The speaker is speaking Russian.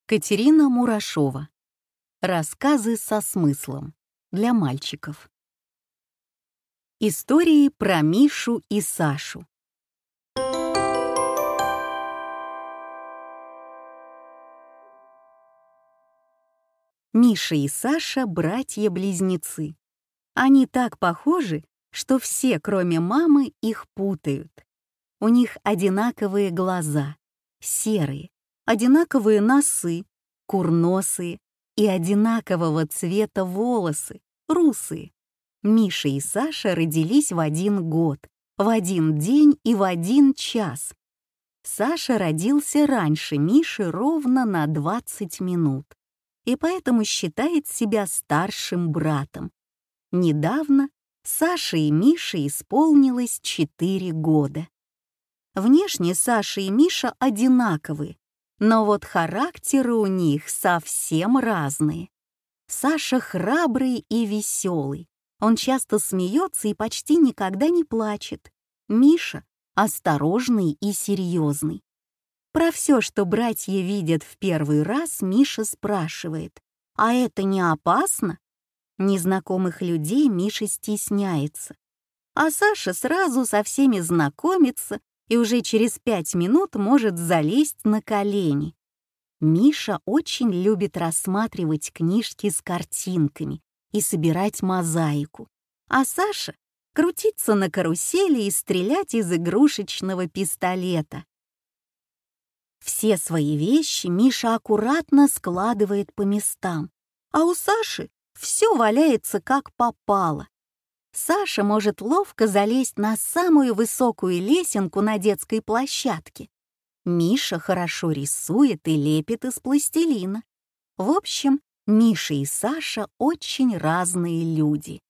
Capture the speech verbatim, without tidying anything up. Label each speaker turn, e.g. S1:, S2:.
S1: Катерина Мурашова. Рассказы со смыслом. Для мальчиков. Истории про Мишу и Сашу. Миша и Саша — братья-близнецы. Они так похожи, что все, кроме мамы, их путают. У них одинаковые глаза, серые, одинаковые носы, курносые и одинакового цвета волосы, русые. Миша и Саша родились в один год, в один день и в один час. Саша родился раньше Миши ровно на двадцать минут, и поэтому считает себя старшим братом. Недавно Саше и Мише исполнилось четыре года. Внешне Саша и Миша одинаковые, но вот характеры у них совсем разные. Саша храбрый и веселый. Он часто смеется и почти никогда не плачет. Миша осторожный и серьезный. Про все, что братья видят в первый раз, Миша спрашивает: «А это не опасно?» Незнакомых людей Миша стесняется. А Саша сразу со всеми знакомится и уже через пять минут может залезть на колени. Миша очень любит рассматривать книжки с картинками и собирать мозаику, а Саша — крутиться на карусели и стрелять из игрушечного пистолета. Все свои вещи Миша аккуратно складывает по местам, а у Саши все валяется как попало. Саша может ловко залезть на самую высокую лесенку на детской площадке. Миша хорошо рисует и лепит из пластилина. В общем, Миша и Саша очень разные люди.